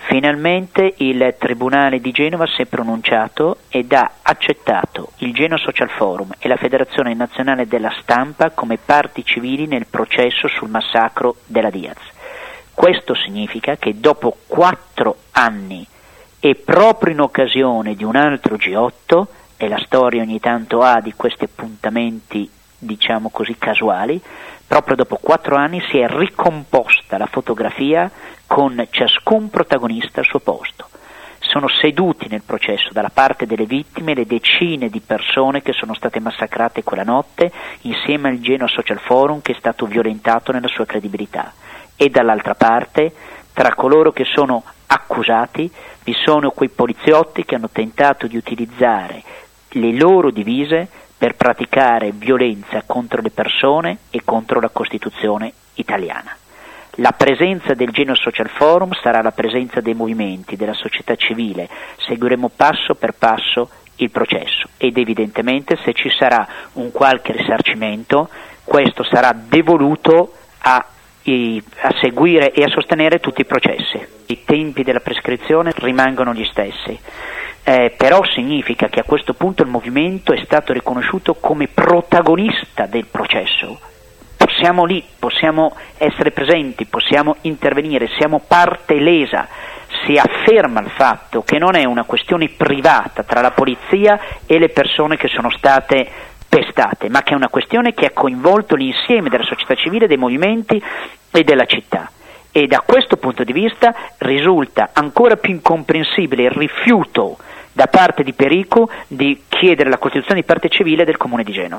Finalmente il Tribunale di Genova si è pronunciato ed ha accettato il Genoa Social Forum e la Federazione Nazionale della Stampa come parti civili nel processo sul massacro della Diaz. Questo significa che dopo 4 anni e proprio in occasione di un altro G8, e la storia ogni tanto ha di questi appuntamenti diciamo così casuali, proprio dopo 4 anni si è ricomposta la fotografia con ciascun protagonista al suo posto. Sono seduti nel processo dalla parte delle vittime le decine di persone che sono state massacrate quella notte insieme al Genoa Social Forum che è stato violentato nella sua credibilità, e dall'altra parte tra coloro che sono accusati vi sono quei poliziotti che hanno tentato di utilizzare le loro divise per praticare violenza contro le persone e contro la Costituzione italiana. La presenza del Genoa Social Forum sarà la presenza dei movimenti, della società civile, seguiremo passo per passo il processo ed evidentemente se ci sarà un qualche risarcimento questo sarà devoluto a seguire e a sostenere tutti i processi. I tempi della prescrizione rimangono gli stessi. Però significa che a questo punto il movimento è stato riconosciuto come protagonista del processo. Siamo lì, possiamo essere presenti, possiamo intervenire, siamo parte lesa. Si afferma il fatto che non è una questione privata tra la polizia e le persone che sono state pestate, ma che è una questione che ha coinvolto l'insieme della società civile, dei movimenti e della città. E da questo punto di vista risulta ancora più incomprensibile il rifiuto da parte di Perico di chiedere la costituzione di parte civile del Comune di Genova.